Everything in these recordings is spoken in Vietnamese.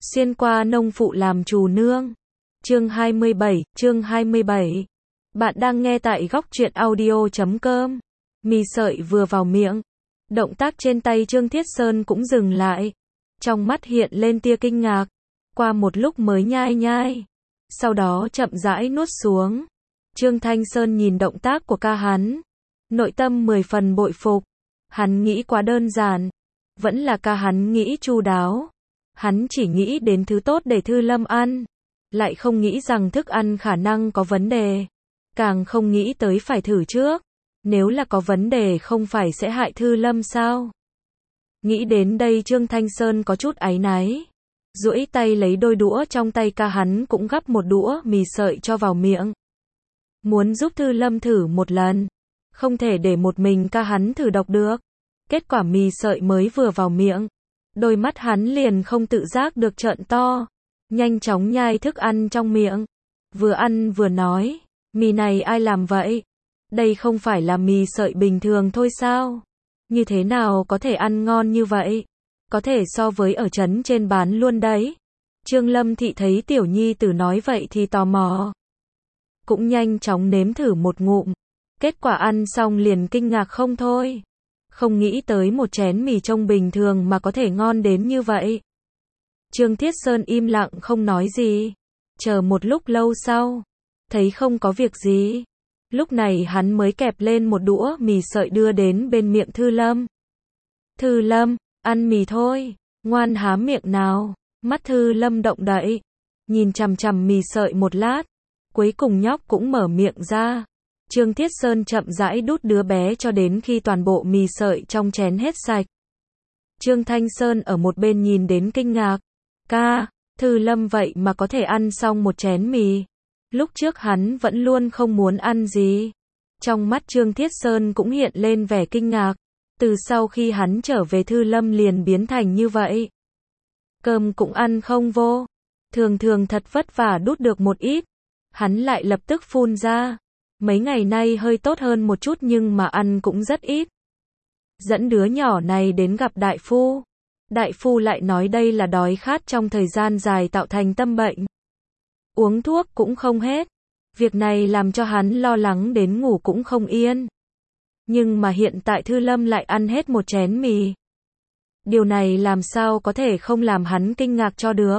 Xuyên qua nông phụ làm trù nương. Chương 27. Bạn đang nghe tại góc truyện audio.com. Mì sợi vừa vào miệng, động tác trên tay Trương Thiết Sơn cũng dừng lại. Trong mắt hiện lên tia kinh ngạc, qua một lúc mới nhai, sau đó chậm rãi nuốt xuống. Trương Thanh Sơn nhìn động tác của ca hắn, nội tâm 10 phần bội phục. Hắn nghĩ quá đơn giản, vẫn là ca hắn nghĩ chu đáo. Hắn chỉ nghĩ đến thứ tốt để Thư Lâm ăn, lại không nghĩ rằng thức ăn khả năng có vấn đề, càng không nghĩ tới phải thử trước. Nếu là có vấn đề không phải sẽ hại Thư Lâm sao? Nghĩ đến đây Trương Thanh Sơn có chút áy náy, duỗi tay lấy đôi đũa trong tay ca hắn cũng gắp một đũa mì sợi cho vào miệng. Muốn giúp Thư Lâm thử một lần, không thể để một mình ca hắn thử độc được. Kết quả mì sợi mới vừa vào miệng, đôi mắt hắn liền không tự giác được trợn to, nhanh chóng nhai thức ăn trong miệng. Vừa ăn vừa nói, mì này ai làm vậy? Đây không phải là mì sợi bình thường thôi sao? Như thế nào có thể ăn ngon như vậy? Có thể so với ở trấn trên bán luôn đấy. Trương Lâm Thị thấy tiểu nhi tử nói vậy thì tò mò, cũng nhanh chóng nếm thử một ngụm. Kết quả ăn xong liền kinh ngạc không thôi. Không nghĩ tới một chén mì trông bình thường mà có thể ngon đến như vậy. Trương Thiết Sơn im lặng không nói gì. Chờ một lúc lâu sau, thấy không có việc gì. Lúc này hắn mới kẹp lên một đũa mì sợi đưa đến bên miệng Thư Lâm. Thư Lâm, ăn mì thôi, ngoan há miệng nào. Mắt Thư Lâm động đậy, nhìn chằm chằm mì sợi một lát, cuối cùng nhóc cũng mở miệng ra. Trương Thiết Sơn chậm rãi đút đứa bé cho đến khi toàn bộ mì sợi trong chén hết sạch. Trương Thanh Sơn ở một bên nhìn đến kinh ngạc. Ca, Thư Lâm vậy mà có thể ăn xong một chén mì. Lúc trước hắn vẫn luôn không muốn ăn gì. Trong mắt Trương Thiết Sơn cũng hiện lên vẻ kinh ngạc. Từ sau khi hắn trở về Thư Lâm liền biến thành như vậy. Cơm cũng ăn không vô. Thường thường thật vất vả đút được một ít, hắn lại lập tức phun ra. Mấy ngày nay hơi tốt hơn một chút nhưng mà ăn cũng rất ít. Dẫn đứa nhỏ này đến gặp đại phu. Đại phu lại nói đây là đói khát trong thời gian dài tạo thành tâm bệnh. Uống thuốc cũng không hết. Việc này làm cho hắn lo lắng đến ngủ cũng không yên. Nhưng mà hiện tại Thư Lâm lại ăn hết một chén mì. Điều này làm sao có thể không làm hắn kinh ngạc cho được.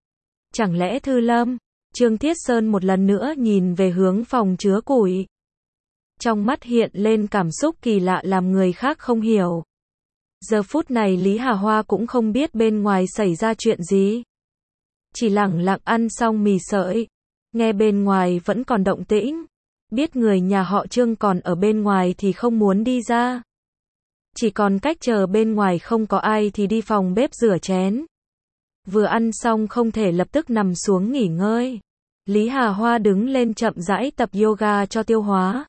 Chẳng lẽ Thư Lâm? Trương Thiết Sơn một lần nữa nhìn về hướng phòng chứa củi. Trong mắt hiện lên cảm xúc kỳ lạ làm người khác không hiểu. Giờ phút này Lý Hà Hoa cũng không biết bên ngoài xảy ra chuyện gì. Chỉ lẳng lặng ăn xong mì sợi. Nghe bên ngoài vẫn còn động tĩnh. Biết người nhà họ Trương còn ở bên ngoài thì không muốn đi ra. Chỉ còn cách chờ bên ngoài không có ai thì đi phòng bếp rửa chén. Vừa ăn xong không thể lập tức nằm xuống nghỉ ngơi. Lý Hà Hoa đứng lên chậm rãi tập yoga cho tiêu hóa.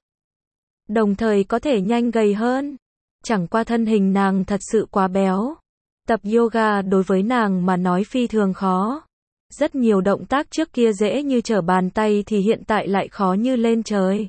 Đồng thời có thể nhanh gầy hơn. Chẳng qua thân hình nàng thật sự quá béo. Tập yoga đối với nàng mà nói phi thường khó. Rất nhiều động tác trước kia dễ như trở bàn tay thì hiện tại lại khó như lên trời.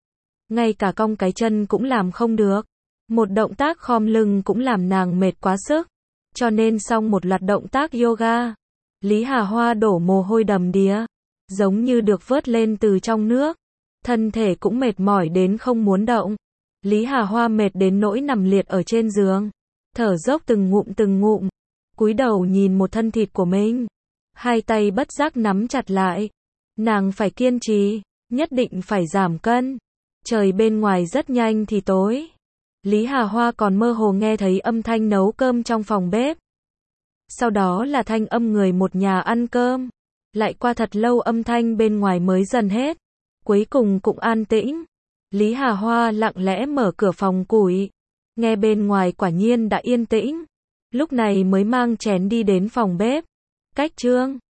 Ngay cả cong cái chân cũng làm không được. Một động tác khom lưng cũng làm nàng mệt quá sức. Cho nên xong một loạt động tác yoga, Lý Hà Hoa đổ mồ hôi đầm đìa, giống như được vớt lên từ trong nước. Thân thể cũng mệt mỏi đến không muốn động. Lý Hà Hoa mệt đến nỗi nằm liệt ở trên giường, thở dốc từng ngụm, cúi đầu nhìn một thân thịt của mình. Hai tay bất giác nắm chặt lại. Nàng phải kiên trì, nhất định phải giảm cân. Trời bên ngoài rất nhanh thì tối. Lý Hà Hoa còn mơ hồ nghe thấy âm thanh nấu cơm trong phòng bếp. Sau đó là thanh âm người một nhà ăn cơm. Lại qua thật lâu âm thanh bên ngoài mới dần hết. Cuối cùng cũng an tĩnh. Lý Hà Hoa lặng lẽ mở cửa phòng củi. Nghe bên ngoài quả nhiên đã yên tĩnh. Lúc này mới mang chén đi đến phòng bếp. Cách Trương